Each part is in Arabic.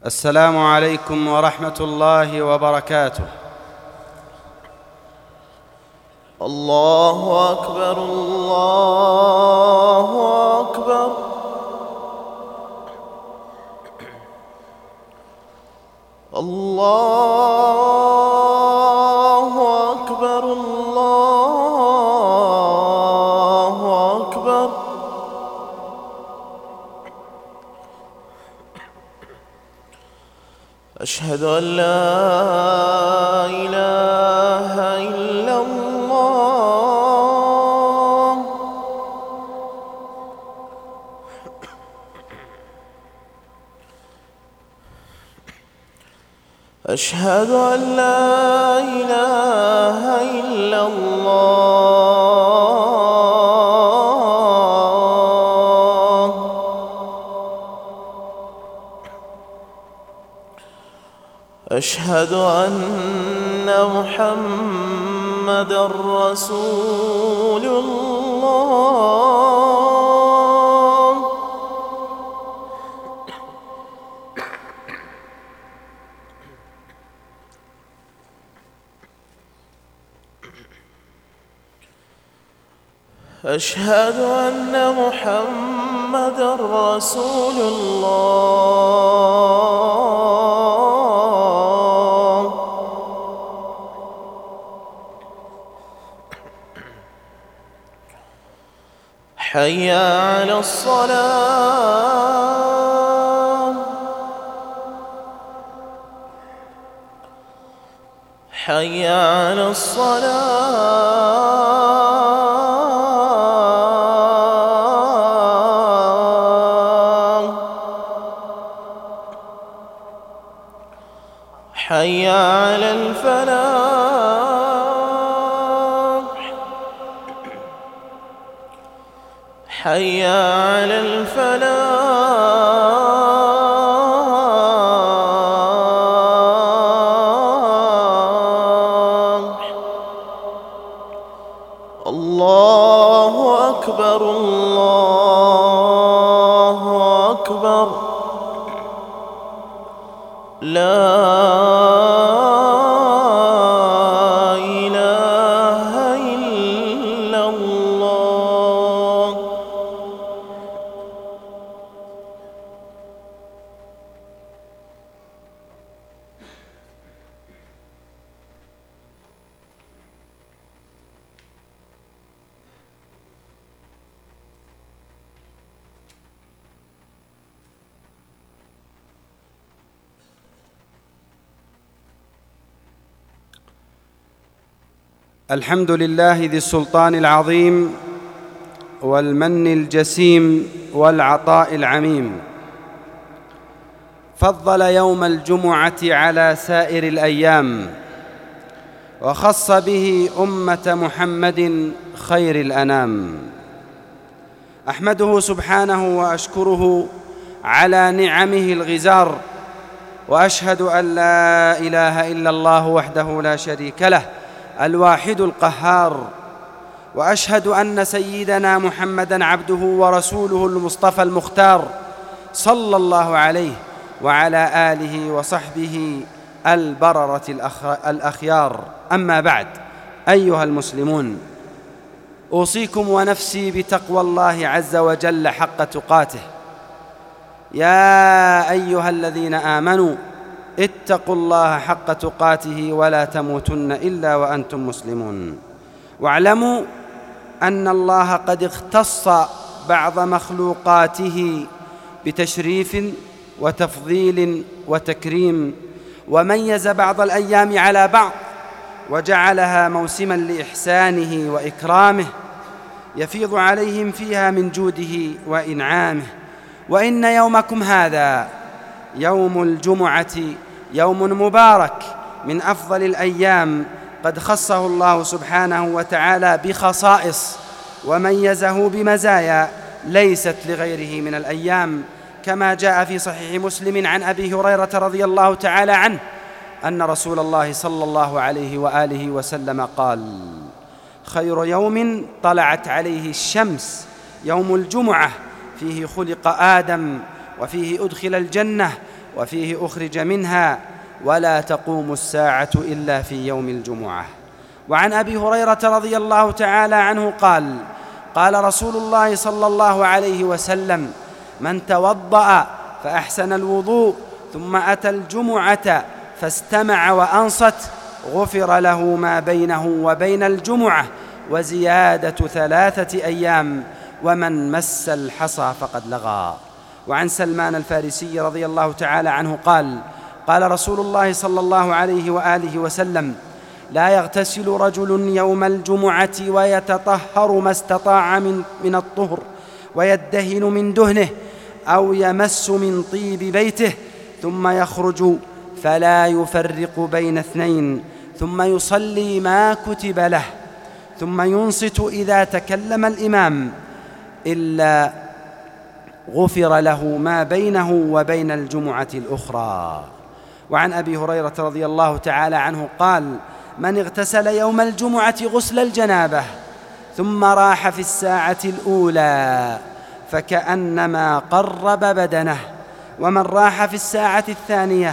السلام عليكم ورحمة الله وبركاته. الله أكبر الله أكبر. الله أكبر الله أكبر. أشهد أن لا إله إلا الله. أشهد أن لا إله إلا الله. أشهد أن محمدًا رسول الله. أشهد أن محمدًا رسول الله. حي على الصلاة. حي على الصلاة. حي على الفلاح. حي على الفلاح. الله أكبر الله أكبر. لا إله إلا الله. الحمد لله ذي السلطان العظيم والمن الجسيم والعطاء العميم. فضل يوم الجمعة على سائر الأيام، وخص به أمة محمد خير الأنام. أحمده سبحانه وأشكره على نعمه الغزار، وأشهد أن لا إله إلا الله وحده لا شريك له الواحد القهار، وأشهد أن سيدنا محمدًا عبده ورسوله المصطفى المختار، صلى الله عليه وعلى آله وصحبه البررة الأخيار. أما بعد، أيها المسلمون، أوصيكم ونفسي بتقوى الله عز وجل حق تقاته. يا أيها الذين آمنوا اتقوا الله حق تقاته ولا تموتن إلا وأنتم مسلمون. واعلموا أن الله قد اختص بعض مخلوقاته بتشريف وتفضيل وتكريم، وميز بعض الأيام على بعض، وجعلها موسماً لإحسانه وإكرامه يفيض عليهم فيها من جوده وإنعامه. وإن يومكم هذا يوم الجمعة يوم مبارك من أفضل الأيام، قد خصه الله سبحانه وتعالى بخصائص وميزه بمزايا ليست لغيره من الأيام، كما جاء في صحيح مسلم عن أبي هريرة رضي الله تعالى عنه أن رسول الله صلى الله عليه وآله وسلم قال: خير يوم طلعت عليه الشمس يوم الجمعة، فيه خلق آدم، وفيه أدخل الجنة، وفيه أخرج منها ولا تقوم الساعة إلا في يوم الجمعة. وعن أبي هريرة رضي الله تعالى عنه قال: قال رسول الله صلى الله عليه وسلم: من توضأ فأحسن الوضوء ثم أتى الجمعة فاستمع وأنصت غفر له ما بينه وبين الجمعة وزيادة 3 أيام، ومن مس الحصى فقد لغى. وعن سلمان الفارسي رضي الله تعالى عنه قال: قال رسول الله صلى الله عليه وآله وسلم: لا يغتسل رجل يوم الجمعة ويتطهر ما استطاع من الطهر ويدهن من دهنه أو يمس من طيب بيته ثم يخرج فلا يفرق بين 2 ثم يصلي ما كتب له ثم ينصت إذا تكلم الإمام إلا غفر له ما بينه وبين الجمعة الأخرى. وعن أبي هريرة رضي الله تعالى عنه قال: من اغتسل يوم الجمعة غسل الجنابة ثم راح في الساعة الأولى فكأنما قرب بدنه، ومن راح في الساعة الثانية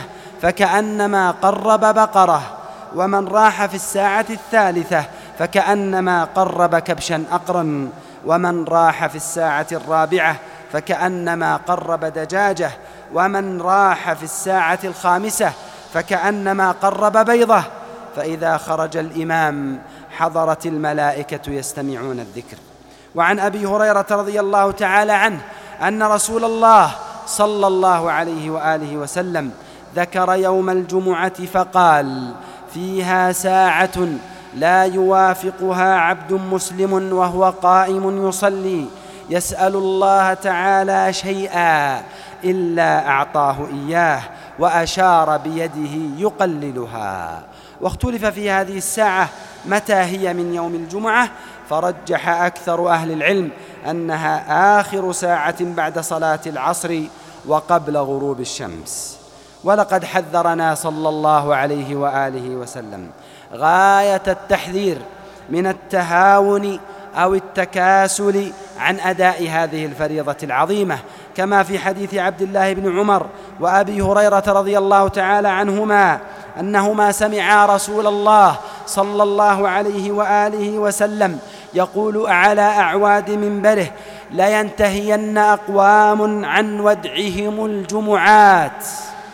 فكأنما قرب بقرة، ومن راح في الساعة الثالثة فكأنما قرب كبشا أقرا، ومن راح في الساعة الرابعة فكأنما قرب دجاجة، ومن راح في الساعة الخامسة فكأنما قرب بيضة، فإذا خرج الإمام حضرت الملائكة يستمعون الذكر. وعن أبي هريرة رضي الله تعالى عنه أن رسول الله صلى الله عليه وآله وسلم ذكر يوم الجمعة فقال: فيها ساعة لا يوافقها عبد مسلم وهو قائم يصلي يسأل الله تعالى شيئا إلا أعطاه إياه، وأشار بيده يقللها. واختلف في هذه الساعة متى هي من يوم الجمعة، فرجح أكثر أهل العلم أنها آخر ساعة بعد صلاة العصر وقبل غروب الشمس. ولقد حذرنا صلى الله عليه وآله وسلم غاية التحذير من التهاون أو التكاسل عن أداء هذه الفريضة العظيمة، كما في حديث عبد الله بن عمر وأبي هريرة رضي الله تعالى عنهما أنهما سمعا رسول الله صلى الله عليه وآله وسلم يقول على أعواد منبره: لينتهين أقوام عن ودعهم الجمعات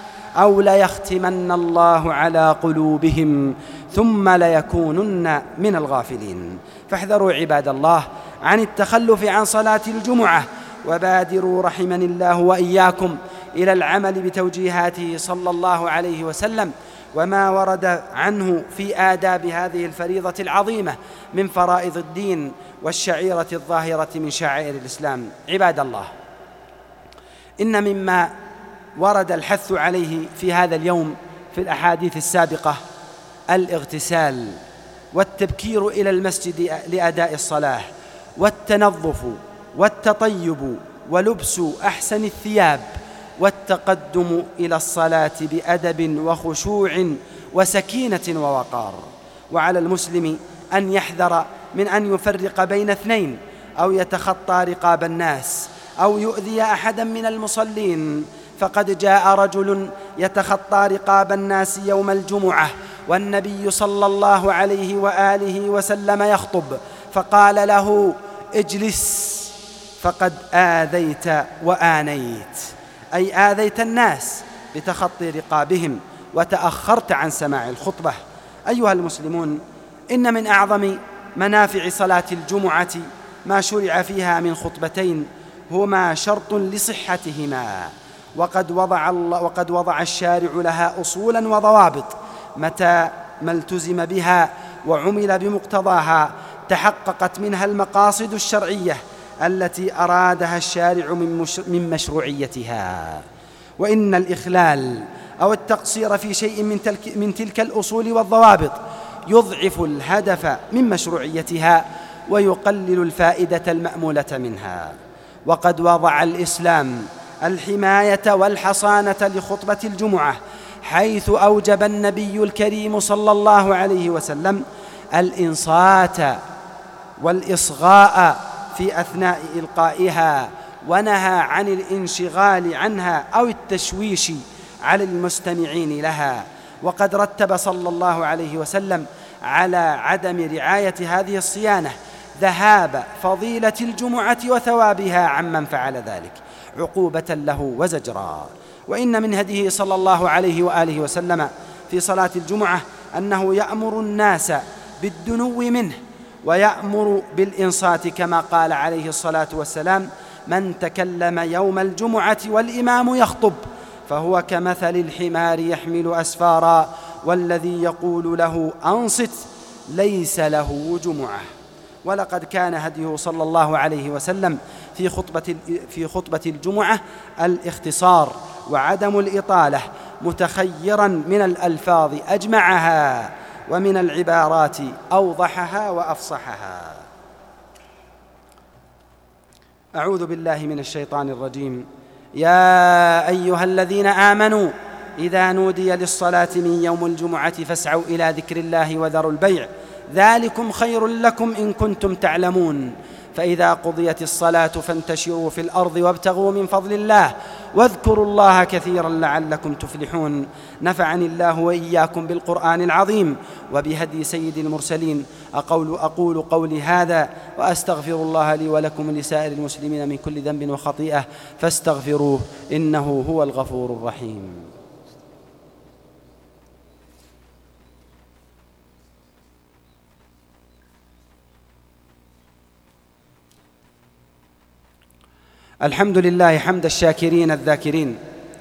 أو ليختمن الله على قلوبهم ثم ليكونن من الغافلين. فاحذروا عباد الله عن التخلف عن صلاة الجمعة، وبادروا رحمني الله وإياكم إلى العمل بتوجيهاته صلى الله عليه وسلم وما ورد عنه في آداب هذه الفريضة العظيمة من فرائض الدين والشعيرة الظاهرة من شعائر الإسلام. عباد الله، إن مما ورد الحث عليه في هذا اليوم في الأحاديث السابقة الاغتسال والتبكير إلى المسجد لأداء الصلاة، والتنظف والتطيب ولبس أحسن الثياب، والتقدم إلى الصلاة بأدب وخشوع وسكينة ووقار. وعلى المسلم أن يحذر من أن يفرق بين 2 أو يتخطى رقاب الناس أو يؤذي أحدا من المصلين، فقد جاء رجل يتخطى رقاب الناس يوم الجمعة والنبي صلى الله عليه وآله وسلم يخطب، فقال له: اجلس فقد آذيت وآنيت، أي آذيت الناس بتخطي رقابهم وتأخرت عن سماع الخطبة. أيها المسلمون، إن من أعظم منافع صلاة الجمعة ما شرع فيها من خطبتين هما شرط لصحتهما، وقد وضع الشارع لها أصولا وضوابط، متى ما التزم بها وعمل بمقتضاها تحققت منها المقاصد الشرعية التي أرادها الشارع من مشروعيتها. وإن الإخلال أو التقصير في شيء من تلك الأصول والضوابط يضعف الهدف من مشروعيتها ويقلل الفائدة المأمولة منها. وقد وضع الإسلام الحماية والحصانة لخطبة الجمعة، حيث أوجب النبي الكريم صلى الله عليه وسلم الإنصات والإصغاء في أثناء إلقائها، ونهى عن الانشغال عنها أو التشويش على المستمعين لها. وقد رتب صلى الله عليه وسلم على عدم رعاية هذه الصيانة ذهاب فضيلة الجمعة وثوابها عمن فعل ذلك عقوبة له وزجرا. وإن من هديه صلى الله عليه وآله وسلم في صلاة الجمعة أنه يأمر الناس بالدنو منه ويأمر بالإنصات، كما قال عليه الصلاة والسلام: من تكلم يوم الجمعة والإمام يخطب فهو كمثل الحمار يحمل أسفارا، والذي يقول له أنصت ليس له جمعة. ولقد كان هديه صلى الله عليه وسلم في خطبة الجمعة الاختصار وعدم الإطالة، متخيرا من الألفاظ أجمعها ومن العبارات أوضحها وأفصحها. أعوذ بالله من الشيطان الرجيم. يا أيها الذين آمنوا إذا نودي للصلاة من يوم الجمعة فاسعوا إلى ذكر الله وذروا البيع ذلكم خير لكم إن كنتم تعلمون. فإذا قضيت الصلاة فانتشروا في الأرض وابتغوا من فضل الله واذكروا الله كثيرا لعلكم تفلحون. نفعني الله وإياكم بالقرآن العظيم وبهدي سيد المرسلين. أقول قولي هذا وأستغفر الله لي ولكم لسائر المسلمين من كل ذنب وخطيئة فاستغفروه إنه هو الغفور الرحيم. الحمد لله حمد الشاكرين الذاكرين،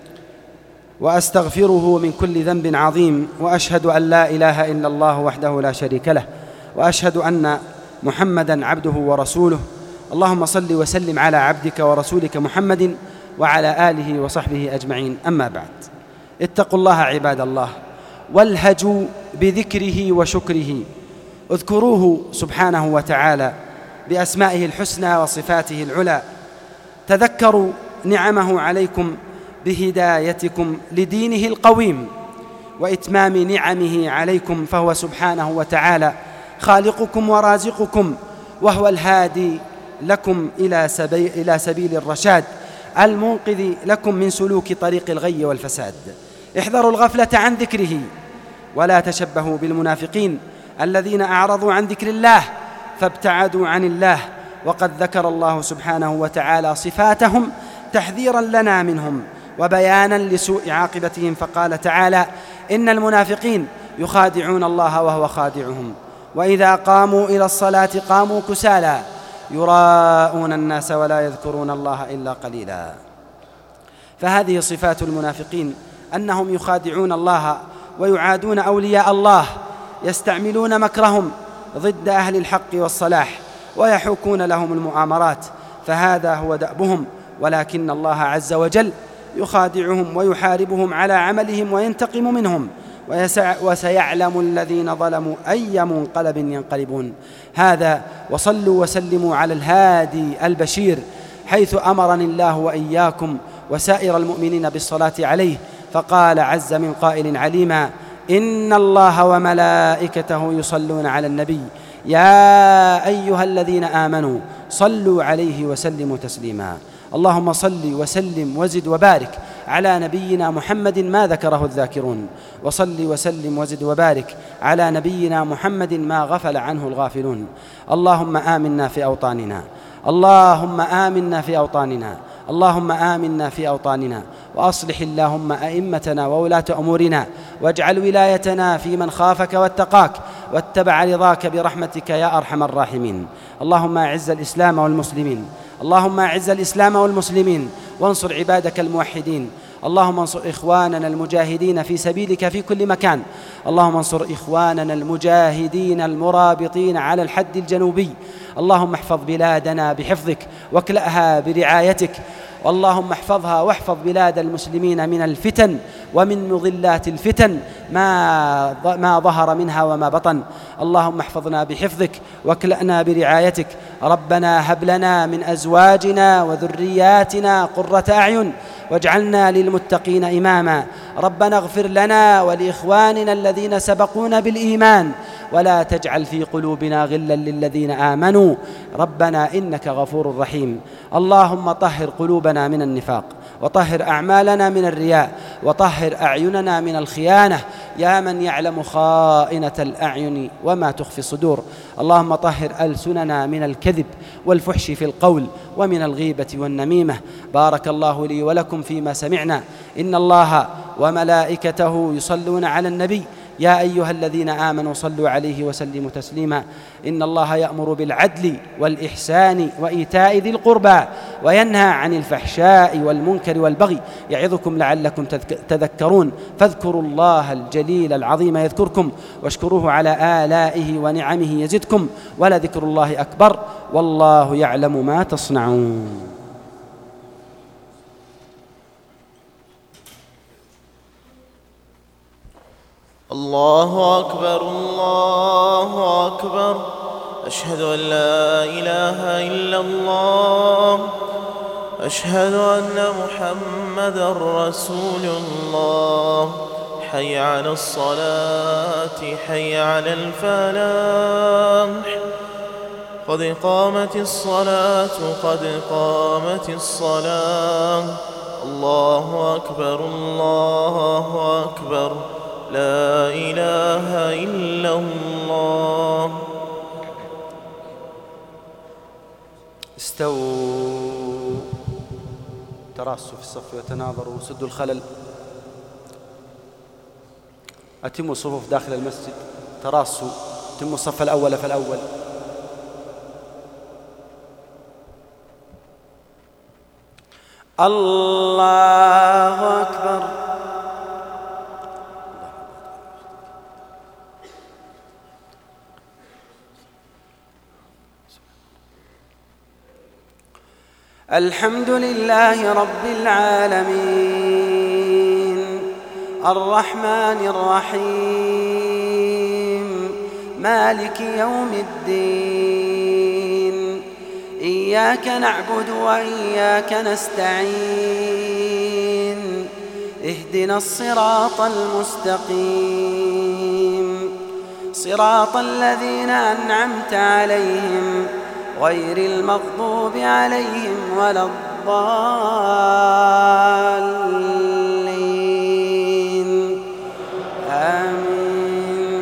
وأستغفره من كل ذنب عظيم، وأشهد أن لا إله إلا الله وحده لا شريك له، وأشهد أن محمدًا عبده ورسوله. اللهم صل وسلم على عبدك ورسولك محمد وعلى آله وصحبه أجمعين. أما بعد، اتقوا الله عباد الله والهجوا بذكره وشكره. اذكروه سبحانه وتعالى بأسمائه الحسنى وصفاته العلى. تذكروا نعمه عليكم بهدايتكم لدينه القويم وإتمام نعمه عليكم، فهو سبحانه وتعالى خالقكم ورازقكم، وهو الهادي لكم إلى سبيل الرشاد، المنقذ لكم من سلوك طريق الغي والفساد. احذروا الغفلة عن ذكره، ولا تشبهوا بالمنافقين الذين أعرضوا عن ذكر الله فابتعدوا عن الله. وقد ذكر الله سبحانه وتعالى صفاتهم تحذيرا لنا منهم وبيانا لسوء عاقبتهم، فقال تعالى: إن المنافقين يخادعون الله وهو خادعهم وإذا قاموا إلى الصلاة قاموا كسالى يراءون الناس ولا يذكرون الله إلا قليلا. فهذه صفات المنافقين، أنهم يخادعون الله ويعادون أولياء الله، يستعملون مكرهم ضد أهل الحق والصلاح ويحوكون لهم المؤامرات، فهذا هو دأبهم. ولكن الله عز وجل يخادعهم ويحاربهم على عملهم وينتقم منهم، وسيعلم الذين ظلموا أي منقلب ينقلبون. هذا وصلوا وسلموا على الهادي البشير، حيث أمرني الله وإياكم وسائر المؤمنين بالصلاة عليه، فقال عز من قائل عليما: إن الله وملائكته يصلون على النبي يا أيها الذين آمنوا صلوا عليه وسلموا تسليما. اللهم صل وسلم وزد وبارك على نبينا محمد ما ذكره الذاكرون، وصل وسلم وزد وبارك على نبينا محمد ما غفل عنه الغافلون. اللهم آمنا في أوطاننا، اللهم آمنا في أوطاننا، اللهم آمنا في أوطاننا، وأصلح اللهم أئمتنا وولاة أمورنا، واجعل ولايتنا في من خافك واتقاك واتبع رضاك برحمتك يا أرحم الراحمين. اللهم أعز الإسلام والمسلمين، اللهم أعز الإسلام والمسلمين، وانصر عبادك الموحدين. اللهم انصر إخواننا المجاهدين في سبيلك في كل مكان. اللهم انصر إخواننا المجاهدين المرابطين على الحد الجنوبي. اللهم احفظ بلادنا بحفظك واكلأها برعايتك. اللهم احفظها واحفظ بلاد المسلمين من الفتن ومن مضلات الفتن ما ظهر منها وما بطن. اللهم احفظنا بحفظك واكلأنا برعايتك. ربنا هب لنا من أزواجنا وذرياتنا قرة أعين واجعلنا للمتقين إماما. ربنا اغفر لنا ولإخواننا الذين سبقونا بالإيمان ولا تجعل في قلوبنا غلا للذين آمنوا ربنا إنك غفور رحيم. اللهم طهر قلوبنا من النفاق، وطهر أعمالنا من الرياء، وطهر أعيننا من الخيانة يا من يعلم خائنة الأعين وما تخفي الصدور. اللهم طهر ألسننا من الكذب والفحش في القول ومن الغيبة والنميمة. بارك الله لي ولكم فيما سمعنا. إن الله وملائكته يصلون على النبي يا أيها الذين آمنوا صلوا عليه وسلموا تسليما. إن الله يأمر بالعدل والإحسان وإيتاء ذي القربى وينهى عن الفحشاء والمنكر والبغي يعظكم لعلكم تذكرون. فاذكروا الله الجليل العظيم يذكركم واشكروه على آلائه ونعمه يزدكم ولذكر الله أكبر والله يعلم ما تصنعون. الله أكبر الله أكبر. أشهد أن لا إله إلا الله. أشهد أن محمدًا رسول الله. حي على الصلاة حي على الفلاح. قد قامت الصلاة قد قامت الصلاة. الله أكبر الله أكبر. لا إله إلا الله. استووا تراصوا في الصف وتناظروا سدوا الخلل. أتموا الصفوف داخل المسجد. تراصوا أتموا الصف الأول فالأول. الله أكبر. الحمد لله رب العالمين الرحمن الرحيم مالك يوم الدين. إياك نعبد وإياك نستعين. اهدنا الصراط المستقيم صراط الذين أنعمت عليهم غير المغضوب عليهم ولا الضالين. آمين.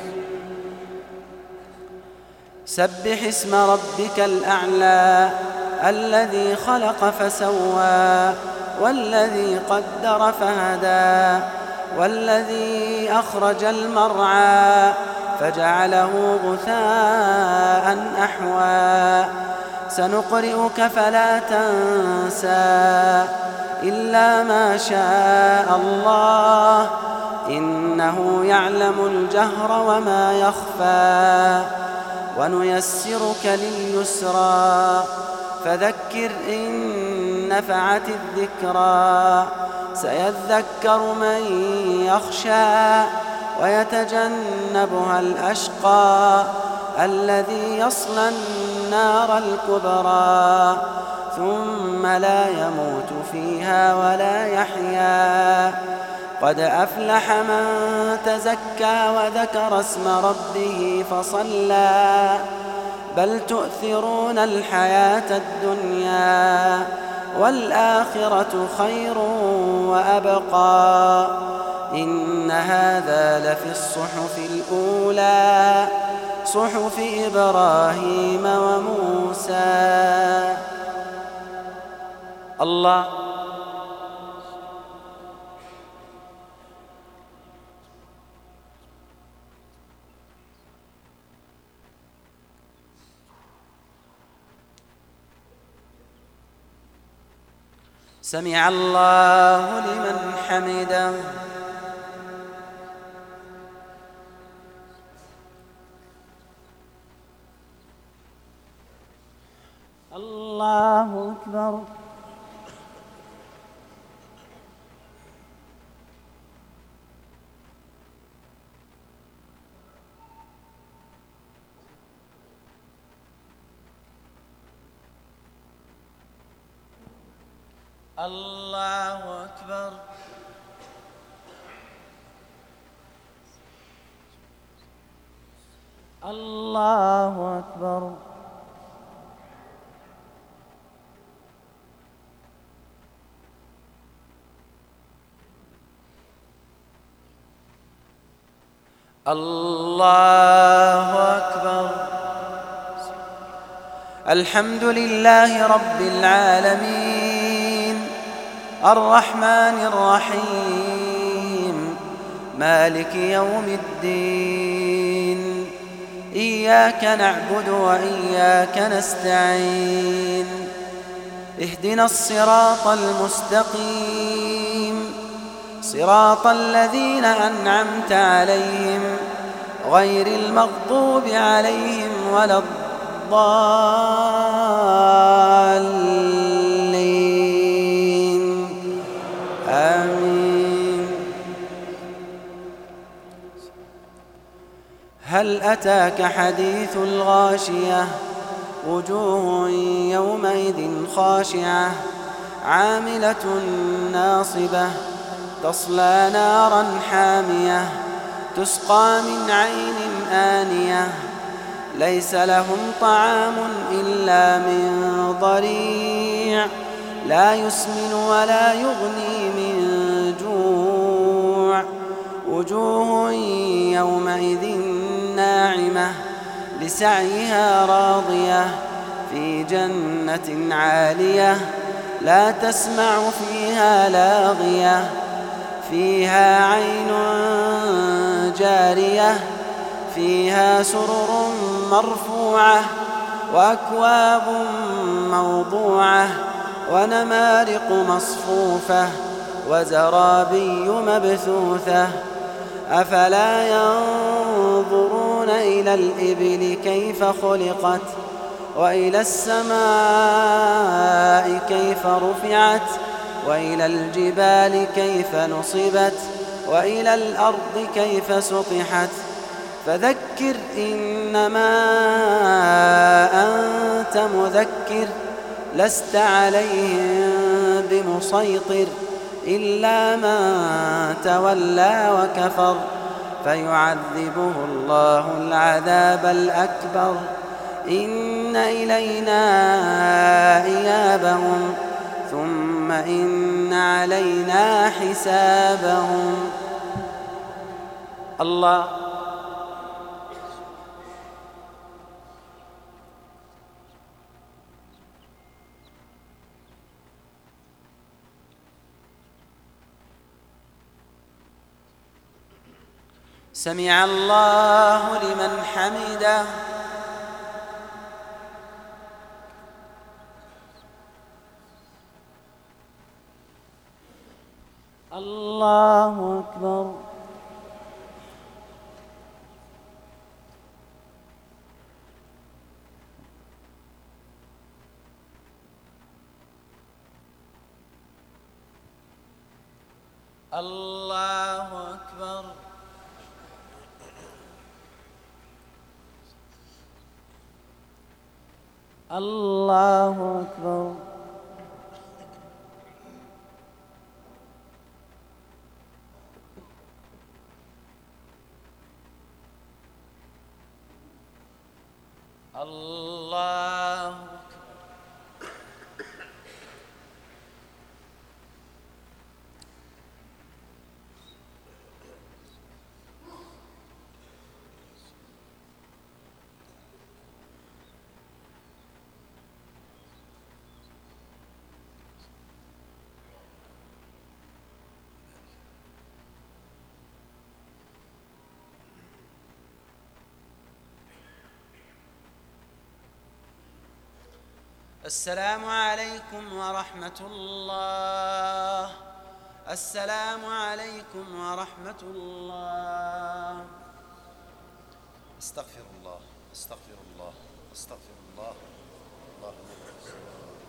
سبح اسم ربك الأعلى الذي خلق فسوى والذي قدر فهدى والذي أخرج المرعى فجعله غثاء أحوى. سنقرئك فلا تنسى إلا ما شاء الله إنه يعلم الجهر وما يخفى. ونيسرك لليسرى فذكر إن نفعت الذكرى. سيذكر من يخشى ويتجنبها الأشقى الذي يصلى النار الكبرى ثم لا يموت فيها ولا يحيا. قد أفلح من تزكى وذكر اسم ربه فصلى. بل تؤثرون الحياة الدنيا والآخرة خير وأبقى. إن هذا لفي الصحف الأولى صحف إبراهيم وموسى. الله سمع الله لمن حمده. الله أكبر. الله أكبر. الله أكبر. الله أكبر. الحمد لله رب العالمين الرحمن الرحيم مالك يوم الدين. إياك نعبد وإياك نستعين. اهدنا الصراط المستقيم صراط الذين أنعمت عليهم غير المغضوب عليهم ولا الضالين. آمين. هل أتاك حديث الغاشية؟ وجوه يومئذ خاشعة عاملة ناصبة تصلى نارا حامية تسقى من عين آنية ليس لهم طعام إلا من ضريع لا يسمن ولا يغني من جوع. وجوه يومئذ ناعمة لسعيها راضية في جنة عالية لا تسمع فيها لاغية فيها عين جارية فيها سرر مرفوعة وأكواب موضوعة ونمارق مصفوفة وزرابي مبثوثة. أفلا ينظرون إلى الإبل كيف خلقت وإلى السماء كيف رفعت وإلى الجبال كيف نصبت وإلى الأرض كيف سطحت. فذكر إنما أنت مذكر لست عليهم بمسيطر إلا من تولى وكفر فيعذبه الله العذاب الأكبر. إن إلينا إيابهم ثم إن علينا حسابهم. الله سمع الله لمن حمده. الله أكبر. الله أكبر. الله أكبر. الله السلام عليكم ورحمة الله. السلام عليكم ورحمة الله. استغفر الله استغفر الله استغفر الله. اللهم